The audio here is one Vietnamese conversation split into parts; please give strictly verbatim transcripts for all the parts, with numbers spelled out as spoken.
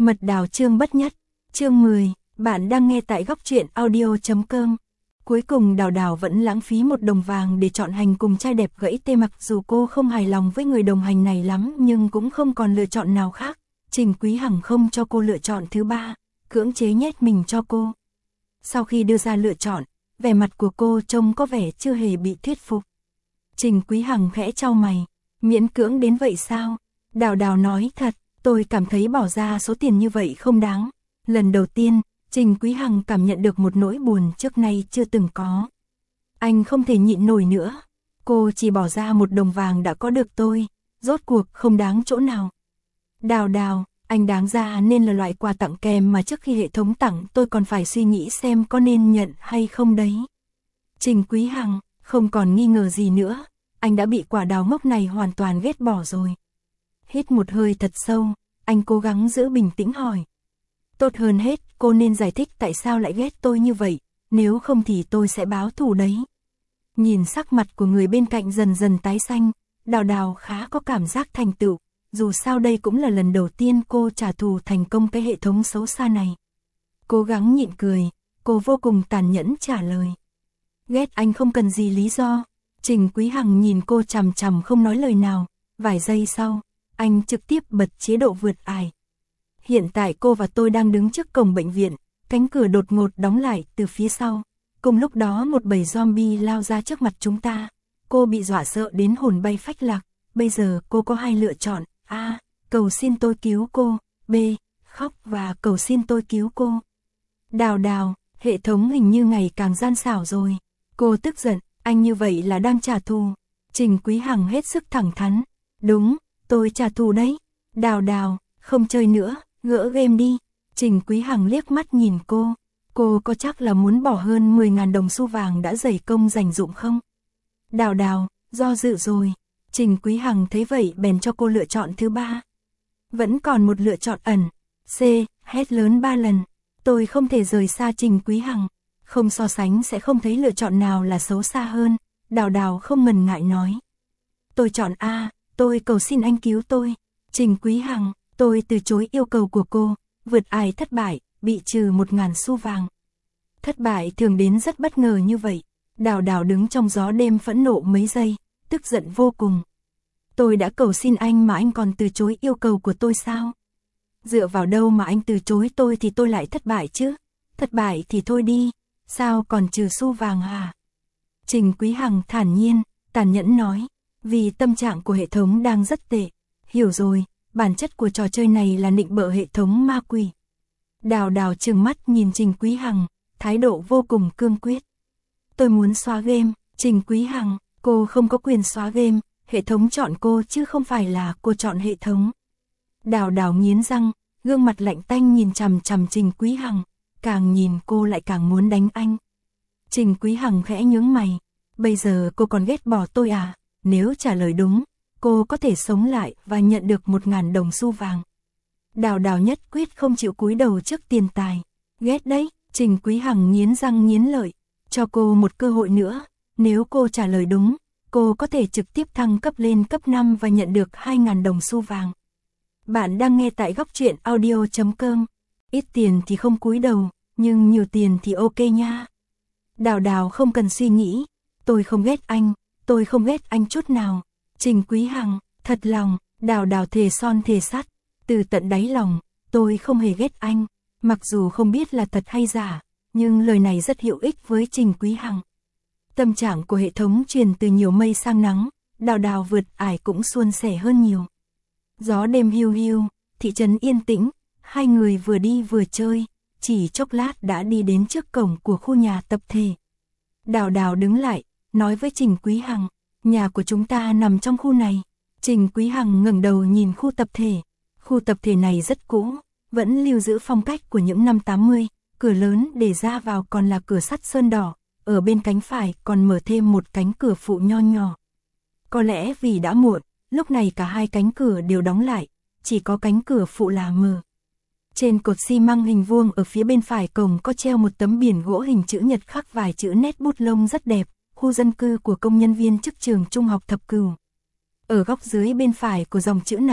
Mật đào chương bất nhất, chương mười, bạn đang nghe tại góc truyện audio chấm com. Cuối cùng Đào Đào vẫn lãng phí một đồng vàng để chọn hành cùng trai đẹp gãy tê, mặc dù cô không hài lòng với người đồng hành này lắm nhưng cũng không còn lựa chọn nào khác. Trình Quý Hằng không cho cô lựa chọn thứ ba, cưỡng chế nhét mình cho cô. Sau khi đưa ra lựa chọn, vẻ mặt của cô trông có vẻ chưa hề bị thuyết phục. Trình Quý Hằng khẽ chau mày, miễn cưỡng đến vậy sao? Đào Đào nói thật, tôi cảm thấy bỏ ra số tiền như vậy không đáng. Lần đầu tiên, Trình Quý Hằng cảm nhận được một nỗi buồn trước nay chưa từng có. Anh không thể nhịn nổi nữa. Cô chỉ bỏ ra một đồng vàng đã có được tôi, rốt cuộc không đáng chỗ nào. Đào Đào, anh đáng ra nên là loại quà tặng kèm mà trước khi hệ thống tặng tôi còn phải suy nghĩ xem có nên nhận hay không đấy. Trình Quý Hằng, không còn nghi ngờ gì nữa, anh đã bị quả đào ngốc này hoàn toàn ghét bỏ rồi. Hít một hơi thật sâu, anh cố gắng giữ bình tĩnh hỏi. Tốt hơn hết, cô nên giải thích tại sao lại ghét tôi như vậy, nếu không thì tôi sẽ báo thù đấy. Nhìn sắc mặt của người bên cạnh dần dần tái xanh, Đào Đào khá có cảm giác thành tựu, dù sao đây cũng là lần đầu tiên cô trả thù thành công cái hệ thống xấu xa này. Cố gắng nhịn cười, cô vô cùng tàn nhẫn trả lời. Ghét anh không cần gì lý do. Trình Quý Hằng nhìn cô chằm chằm không nói lời nào, vài giây sau, anh trực tiếp bật chế độ vượt ải. Hiện tại cô và tôi đang đứng trước cổng bệnh viện, cánh cửa đột ngột đóng lại từ phía sau. Cùng lúc đó một bầy zombie lao ra trước mặt chúng ta. Cô bị dọa sợ đến hồn bay phách lạc. Bây giờ cô có hai lựa chọn: A. Cầu xin tôi cứu cô. B. Khóc và cầu xin tôi cứu cô. Đào Đào, hệ thống hình như ngày càng gian xảo rồi. Cô tức giận, anh như vậy là đang trả thù. Trình Quý Hằng hết sức thẳng thắn. Đúng, tôi trả thù đấy. Đào Đào, không chơi nữa, gỡ game đi. Trình Quý Hằng liếc mắt nhìn cô. Cô có chắc là muốn bỏ hơn mười nghìn đồng xu vàng đã dày công dành dụm không? Đào Đào, do dự rồi. Trình Quý Hằng thấy vậy bèn cho cô lựa chọn thứ ba. Vẫn còn một lựa chọn ẩn. C. Hét lớn ba lần. Tôi không thể rời xa Trình Quý Hằng. Không so sánh sẽ không thấy lựa chọn nào là xấu xa hơn. Đào Đào không ngần ngại nói. Tôi chọn A. Tôi cầu xin anh cứu tôi. Trình Quý Hằng, tôi từ chối yêu cầu của cô. Vượt ải thất bại, bị trừ một ngàn xu vàng. Thất bại thường đến rất bất ngờ như vậy. Đào Đào đứng trong gió đêm phẫn nộ mấy giây, tức giận vô cùng. Tôi đã cầu xin anh mà anh còn từ chối yêu cầu của tôi sao? Dựa vào đâu mà anh từ chối tôi thì tôi lại thất bại chứ? Thất bại thì thôi đi, sao còn trừ xu vàng hả? Trình Quý Hằng thản nhiên, tàn nhẫn nói. Vì tâm trạng của hệ thống đang rất tệ. Hiểu rồi, bản chất của trò chơi này là nịnh bợ hệ thống ma quỷ. Đào Đào trừng mắt nhìn Trình Quý Hằng, thái độ vô cùng cương quyết. Tôi muốn xóa game. Trình Quý Hằng, cô không có quyền xóa game, hệ thống chọn cô chứ không phải là cô chọn hệ thống. Đào Đào nghiến răng, gương mặt lạnh tanh nhìn chằm chằm Trình Quý Hằng, càng nhìn cô lại càng muốn đánh anh. Trình Quý Hằng khẽ nhướng mày, bây giờ cô còn ghét bỏ tôi à? Nếu trả lời đúng, cô có thể sống lại và nhận được một ngàn đồng xu vàng. Đào Đào nhất quyết không chịu cúi đầu trước tiền tài. Ghét đấy. Trình Quý Hằng nghiến răng nghiến lợi, cho cô một cơ hội nữa. Nếu cô trả lời đúng, cô có thể trực tiếp thăng cấp lên cấp năm và nhận được hai ngàn đồng xu vàng. Bạn đang nghe tại góc truyện audio chấm com. Ít tiền thì không cúi đầu, nhưng nhiều tiền thì ok nha. Đào Đào không cần suy nghĩ. Tôi không ghét anh, tôi không ghét anh chút nào. Trình Quý Hằng, thật lòng. Đào Đào thề son thề sắt, từ tận đáy lòng, tôi không hề ghét anh. Mặc dù không biết là thật hay giả, nhưng lời này rất hữu ích với Trình Quý Hằng. Tâm trạng của hệ thống truyền từ nhiều mây sang nắng, Đào Đào vượt ải cũng suôn sẻ hơn nhiều. Gió đêm hiu hiu, thị trấn yên tĩnh, hai người vừa đi vừa chơi, chỉ chốc lát đã đi đến trước cổng của khu nhà tập thể. Đào Đào đứng lại, nói với Trình Quý Hằng, nhà của chúng ta nằm trong khu này. Trình Quý Hằng ngẩng đầu nhìn khu tập thể. Khu tập thể này rất cũ, vẫn lưu giữ phong cách của những năm tám mươi, cửa lớn để ra vào còn là cửa sắt sơn đỏ, ở bên cánh phải còn mở thêm một cánh cửa phụ nho nhỏ. Có lẽ vì đã muộn, lúc này cả hai cánh cửa đều đóng lại, chỉ có cánh cửa phụ là mở. Trên cột xi măng hình vuông ở phía bên phải cổng có treo một tấm biển gỗ hình chữ nhật khắc vài chữ nét bút lông rất đẹp, khu dân cư của công nhân viên chức trường trung học Thập Cửu. Ở góc dưới bên phải của dòng chữ này,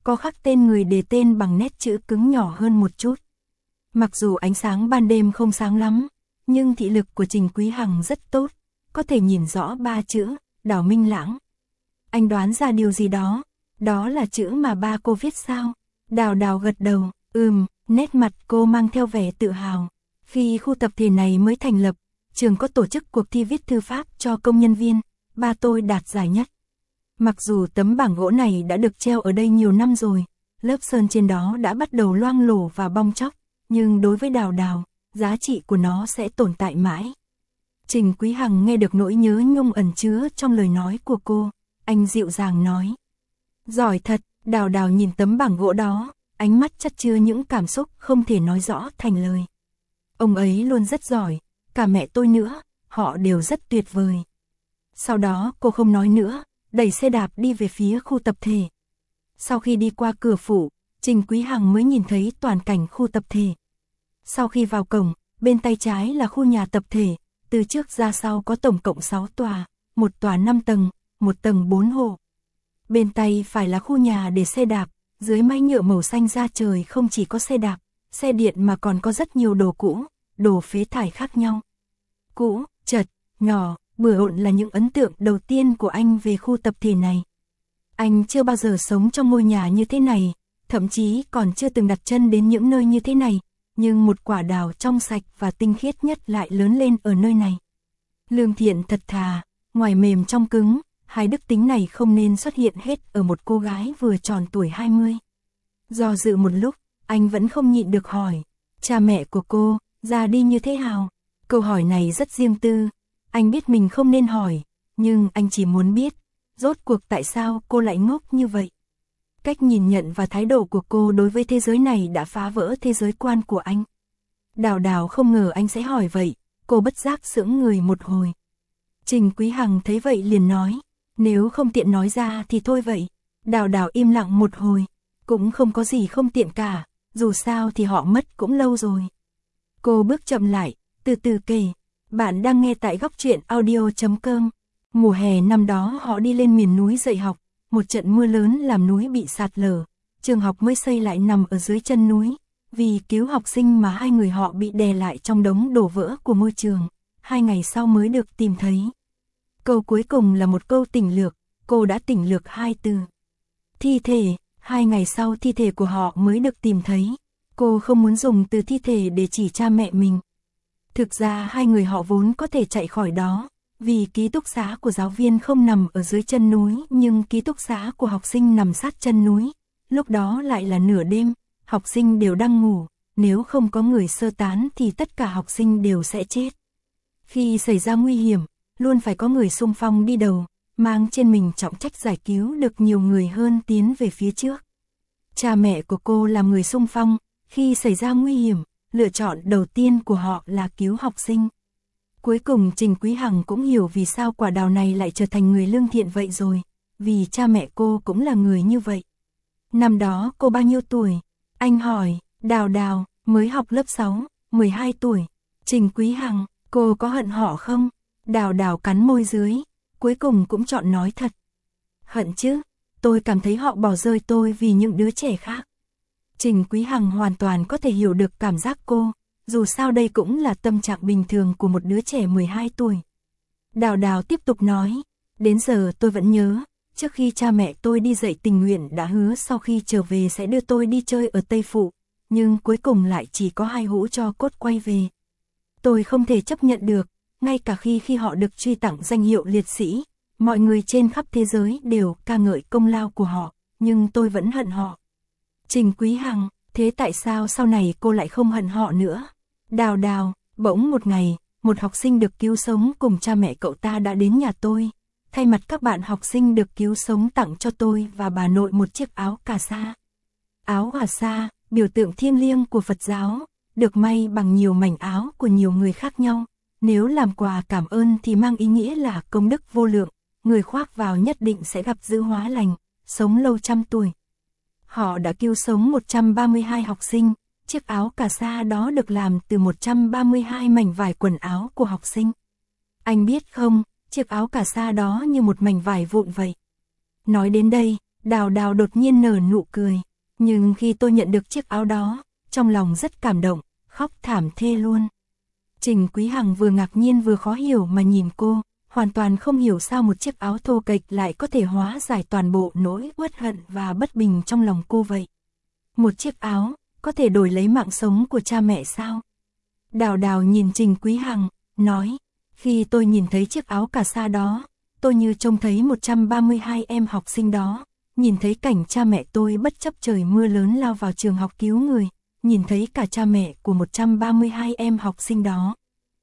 có khắc tên người đề tên bằng nét chữ cứng nhỏ hơn một chút. Mặc dù ánh sáng ban đêm không sáng lắm, nhưng thị lực của Trình Quý Hằng rất tốt, có thể nhìn rõ ba chữ, Đào Minh Lãng. Anh đoán ra điều gì đó, đó là chữ mà ba cô viết sao? Đào Đào gật đầu, ừm, nét mặt cô mang theo vẻ tự hào. Khi khu tập thể này mới thành lập, trường có tổ chức cuộc thi viết thư pháp cho công nhân viên, ba tôi đạt giải nhất. Mặc dù tấm bảng gỗ này đã được treo ở đây nhiều năm rồi, lớp sơn trên đó đã bắt đầu loang lổ và bong tróc, nhưng đối với Đào Đào, giá trị của nó sẽ tồn tại mãi. Trình Quý Hằng nghe được nỗi nhớ nhung ẩn chứa trong lời nói của cô, anh dịu dàng nói. Giỏi thật, Đào Đào nhìn tấm bảng gỗ đó, ánh mắt chất chứa những cảm xúc không thể nói rõ thành lời. Ông ấy luôn rất giỏi, cả mẹ tôi nữa, họ đều rất tuyệt vời. Sau đó cô không nói nữa, đẩy xe đạp đi về phía khu tập thể. Sau khi đi qua cửa phủ, Trình Quý Hằng mới nhìn thấy toàn cảnh khu tập thể. Sau khi vào cổng, bên tay trái là khu nhà tập thể, từ trước ra sau có tổng cộng sáu tòa, một tòa năm tầng, một tầng bốn hộ. Bên tay phải là khu nhà để xe đạp, dưới mái nhựa màu xanh da trời không chỉ có xe đạp, xe điện mà còn có rất nhiều đồ cũ, đồ phế thải khác nhau. Cũ, chật, nhỏ, bừa bộn là những ấn tượng đầu tiên của anh về khu tập thể này. Anh chưa bao giờ sống trong ngôi nhà như thế này, thậm chí còn chưa từng đặt chân đến những nơi như thế này, nhưng một quả đào trong sạch và tinh khiết nhất lại lớn lên ở nơi này. Lương thiện thật thà, ngoài mềm trong cứng, hai đức tính này không nên xuất hiện hết ở một cô gái vừa tròn tuổi hai mươi. Do dự một lúc, anh vẫn không nhịn được hỏi, cha mẹ của cô, già đi như thế nào? Câu hỏi này rất riêng tư, anh biết mình không nên hỏi, nhưng anh chỉ muốn biết, rốt cuộc tại sao cô lại ngốc như vậy? Cách nhìn nhận và thái độ của cô đối với thế giới này đã phá vỡ thế giới quan của anh. Đào Đào không ngờ anh sẽ hỏi vậy, cô bất giác sững người một hồi. Trình Quý Hằng thấy vậy liền nói, nếu không tiện nói ra thì thôi vậy. Đào Đào im lặng một hồi, cũng không có gì không tiện cả, dù sao thì họ mất cũng lâu rồi. Cô bước chậm lại, từ từ kể, bạn đang nghe tại góc truyện audio chấm com. Mùa hè năm đó họ đi lên miền núi dạy học, một trận mưa lớn làm núi bị sạt lở, trường học mới xây lại nằm ở dưới chân núi, vì cứu học sinh mà hai người họ bị đè lại trong đống đổ vỡ của ngôi trường, hai ngày sau mới được tìm thấy. Câu cuối cùng là một câu tỉnh lược, cô đã tỉnh lược hai từ. Thi thể, hai ngày sau thi thể của họ mới được tìm thấy, cô không muốn dùng từ thi thể để chỉ cha mẹ mình. Thực ra hai người họ vốn có thể chạy khỏi đó, vì ký túc xá của giáo viên không nằm ở dưới chân núi nhưng ký túc xá của học sinh nằm sát chân núi. Lúc đó lại là nửa đêm, học sinh đều đang ngủ, nếu không có người sơ tán thì tất cả học sinh đều sẽ chết. Khi xảy ra nguy hiểm, luôn phải có người xung phong đi đầu, mang trên mình trọng trách giải cứu được nhiều người hơn tiến về phía trước. Cha mẹ của cô làm người xung phong, khi xảy ra nguy hiểm, lựa chọn đầu tiên của họ là cứu học sinh. Cuối cùng Trình Quý Hằng cũng hiểu vì sao quả đào này lại trở thành người lương thiện vậy rồi, vì cha mẹ cô cũng là người như vậy. Năm đó cô bao nhiêu tuổi? Anh hỏi, Đào Đào, mới học lớp sáu, mười hai tuổi. Trình Quý Hằng, cô có hận họ không? Đào Đào cắn môi dưới, cuối cùng cũng chọn nói thật. Hận chứ, tôi cảm thấy họ bỏ rơi tôi vì những đứa trẻ khác. Trình Quý Hằng hoàn toàn có thể hiểu được cảm giác cô, dù sao đây cũng là tâm trạng bình thường của một đứa trẻ mười hai tuổi. Đào Đào tiếp tục nói, đến giờ tôi vẫn nhớ, trước khi cha mẹ tôi đi dạy tình nguyện đã hứa sau khi trở về sẽ đưa tôi đi chơi ở Tây Phụ, nhưng cuối cùng lại chỉ có hai hũ tro cốt quay về. Tôi không thể chấp nhận được, ngay cả khi khi họ được truy tặng danh hiệu liệt sĩ, mọi người trên khắp thế giới đều ca ngợi công lao của họ, nhưng tôi vẫn hận họ. Trình Quý Hằng, thế tại sao sau này cô lại không hận họ nữa? Đào Đào, bỗng một ngày, một học sinh được cứu sống cùng cha mẹ cậu ta đã đến nhà tôi. Thay mặt các bạn học sinh được cứu sống tặng cho tôi và bà nội một chiếc áo cà sa. Áo cà sa, biểu tượng thiêng liêng của Phật giáo, được may bằng nhiều mảnh áo của nhiều người khác nhau. Nếu làm quà cảm ơn thì mang ý nghĩa là công đức vô lượng, người khoác vào nhất định sẽ gặp dữ hóa lành, sống lâu trăm tuổi. Họ đã cứu sống một trăm ba mươi hai học sinh, chiếc áo cà sa đó được làm từ một trăm ba mươi hai mảnh vải quần áo của học sinh. Anh biết không, chiếc áo cà sa đó như một mảnh vải vụn vậy. Nói đến đây, Đào Đào đột nhiên nở nụ cười. Nhưng khi tôi nhận được chiếc áo đó, trong lòng rất cảm động, khóc thảm thê luôn. Trình Quý Hằng vừa ngạc nhiên vừa khó hiểu mà nhìn cô, hoàn toàn không hiểu sao một chiếc áo thô kệch lại có thể hóa giải toàn bộ nỗi uất hận và bất bình trong lòng cô vậy. Một chiếc áo, có thể đổi lấy mạng sống của cha mẹ sao? Đào Đào nhìn Trình Quý Hằng, nói, khi tôi nhìn thấy chiếc áo cà sa đó, tôi như trông thấy một trăm ba mươi hai em học sinh đó, nhìn thấy cảnh cha mẹ tôi bất chấp trời mưa lớn lao vào trường học cứu người, nhìn thấy cả cha mẹ của một trăm ba mươi hai em học sinh đó.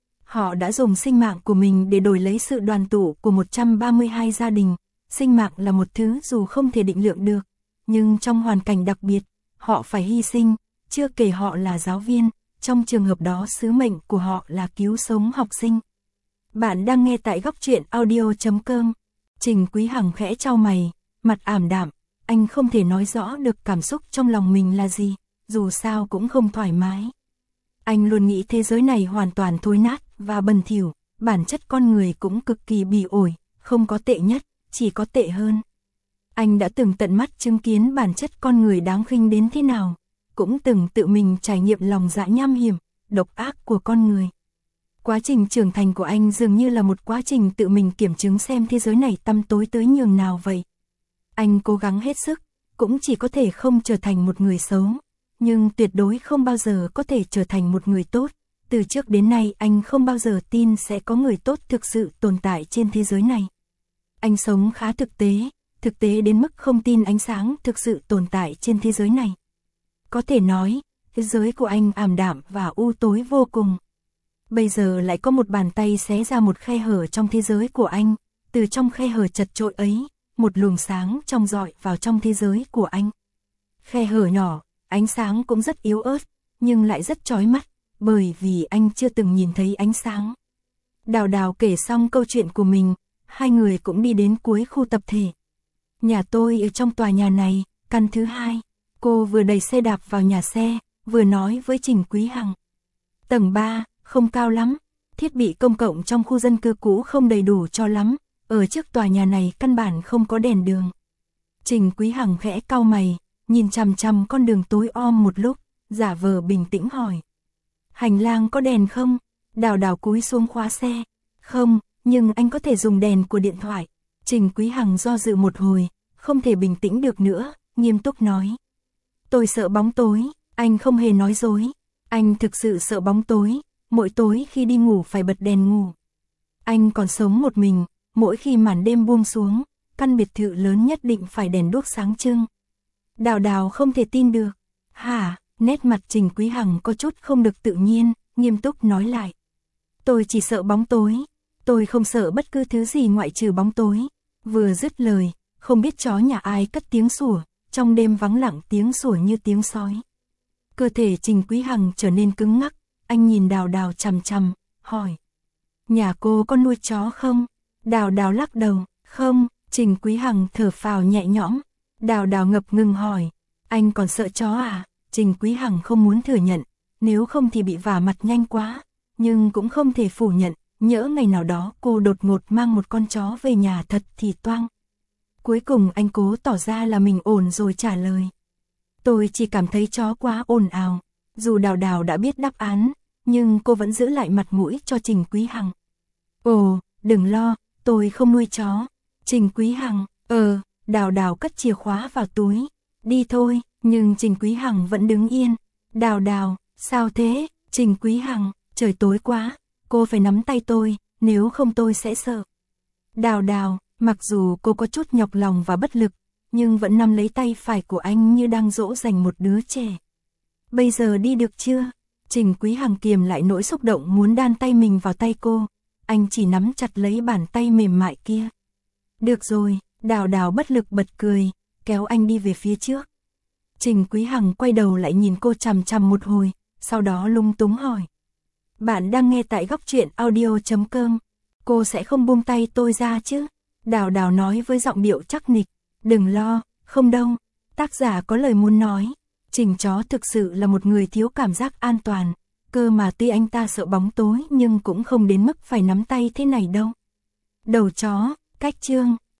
Họ đã dùng sinh mạng của mình để đổi lấy sự đoàn tụ của một trăm ba mươi hai gia đình. Sinh mạng là một thứ dù không thể định lượng được, nhưng trong hoàn cảnh đặc biệt, họ phải hy sinh, chưa kể họ là giáo viên, trong trường hợp đó sứ mệnh của họ là cứu sống học sinh. Bạn đang nghe tại góc truyện audio chấm com. Trình Quý Hằng khẽ chau mày, mặt ảm đạm, anh không thể nói rõ được cảm xúc trong lòng mình là gì, dù sao cũng không thoải mái. Anh luôn nghĩ thế giới này hoàn toàn thối nát và bẩn thỉu, bản chất con người cũng cực kỳ bỉ ổi, không có tệ nhất, chỉ có tệ hơn. Anh đã từng tận mắt chứng kiến bản chất con người đáng khinh đến thế nào, cũng từng tự mình trải nghiệm lòng dạ nham hiểm, độc ác của con người. Quá trình trưởng thành của anh dường như là một quá trình tự mình kiểm chứng xem thế giới này tăm tối tới nhường nào vậy. Anh cố gắng hết sức, cũng chỉ có thể không trở thành một người xấu, nhưng tuyệt đối không bao giờ có thể trở thành một người tốt. Từ trước đến nay anh không bao giờ tin sẽ có người tốt thực sự tồn tại trên thế giới này. Anh sống khá thực tế, thực tế đến mức không tin ánh sáng thực sự tồn tại trên thế giới này. Có thể nói, thế giới của anh ảm đạm và u tối vô cùng. Bây giờ lại có một bàn tay xé ra một khe hở trong thế giới của anh, từ trong khe hở chật chội ấy, một luồng sáng trong rọi vào trong thế giới của anh. Khe hở nhỏ, ánh sáng cũng rất yếu ớt, nhưng lại rất chói mắt, bởi vì anh chưa từng nhìn thấy ánh sáng. Đào Đào kể xong câu chuyện của mình, hai người cũng đi đến cuối khu tập thể. Nhà tôi ở trong tòa nhà này, căn thứ hai. Cô vừa đẩy xe đạp vào nhà xe, vừa nói với Trình Quý Hằng. Tầng ba, không cao lắm, thiết bị công cộng trong khu dân cư cũ không đầy đủ cho lắm, ở trước tòa nhà này căn bản không có đèn đường. Trình Quý Hằng khẽ cau mày, nhìn chằm chằm con đường tối om một lúc, giả vờ bình tĩnh hỏi. Hành lang có đèn không? Đào Đào cúi xuống khóa xe. Không, nhưng anh có thể dùng đèn của điện thoại. Trình Quý Hằng do dự một hồi, không thể bình tĩnh được nữa, nghiêm túc nói. Tôi sợ bóng tối, anh không hề nói dối. Anh thực sự sợ bóng tối, mỗi tối khi đi ngủ phải bật đèn ngủ. Anh còn sống một mình, mỗi khi màn đêm buông xuống, căn biệt thự lớn nhất định phải đèn đuốc sáng trưng. Đào Đào không thể tin được. Hả? Nét mặt Trình Quý Hằng có chút không được tự nhiên, nghiêm túc nói lại. Tôi chỉ sợ bóng tối, tôi không sợ bất cứ thứ gì ngoại trừ bóng tối. Vừa dứt lời, không biết chó nhà ai cất tiếng sủa, trong đêm vắng lặng tiếng sủa như tiếng sói. Cơ thể Trình Quý Hằng trở nên cứng ngắc, anh nhìn Đào Đào chằm chằm, hỏi. Nhà cô có nuôi chó không? Đào Đào lắc đầu, không. Trình Quý Hằng thở phào nhẹ nhõm. Đào Đào ngập ngừng hỏi, anh còn sợ chó à? Trình Quý Hằng không muốn thừa nhận, nếu không thì bị vả mặt nhanh quá, nhưng cũng không thể phủ nhận, nhỡ ngày nào đó cô đột ngột mang một con chó về nhà thật thì toang. Cuối cùng anh cố tỏ ra là mình ổn rồi trả lời. Tôi chỉ cảm thấy chó quá ồn ào. Dù Đào Đào đã biết đáp án, nhưng cô vẫn giữ lại mặt mũi cho Trình Quý Hằng. Ồ, đừng lo, tôi không nuôi chó. Trình Quý Hằng, ờ, Đào Đào cất chìa khóa vào túi. Đi thôi, nhưng Trình Quý Hằng vẫn đứng yên. Đào Đào, sao thế? Trình Quý Hằng, trời tối quá, cô phải nắm tay tôi, nếu không tôi sẽ sợ. Đào Đào, mặc dù cô có chút nhọc lòng và bất lực, nhưng vẫn nắm lấy tay phải của anh như đang dỗ dành một đứa trẻ. Bây giờ đi được chưa? Trình Quý Hằng kiềm lại nỗi xúc động muốn đan tay mình vào tay cô, anh chỉ nắm chặt lấy bàn tay mềm mại kia. Được rồi, Đào Đào bất lực bật cười, kéo anh đi về phía trước. Trình Quý Hằng quay đầu lại nhìn cô chằm chằm một hồi, sau đó lung túng hỏi. Bạn đang nghe tại góc truyện audio chấm com. Cô sẽ không buông tay tôi ra chứ? Đào Đào nói với giọng điệu chắc nịch. Đừng lo, không đâu. Tác giả có lời muốn nói. Trình chó thực sự là một người thiếu cảm giác an toàn. Cơ mà tuy anh ta sợ bóng tối nhưng cũng không đến mức phải nắm tay thế này đâu. Đầu chó, cách chương.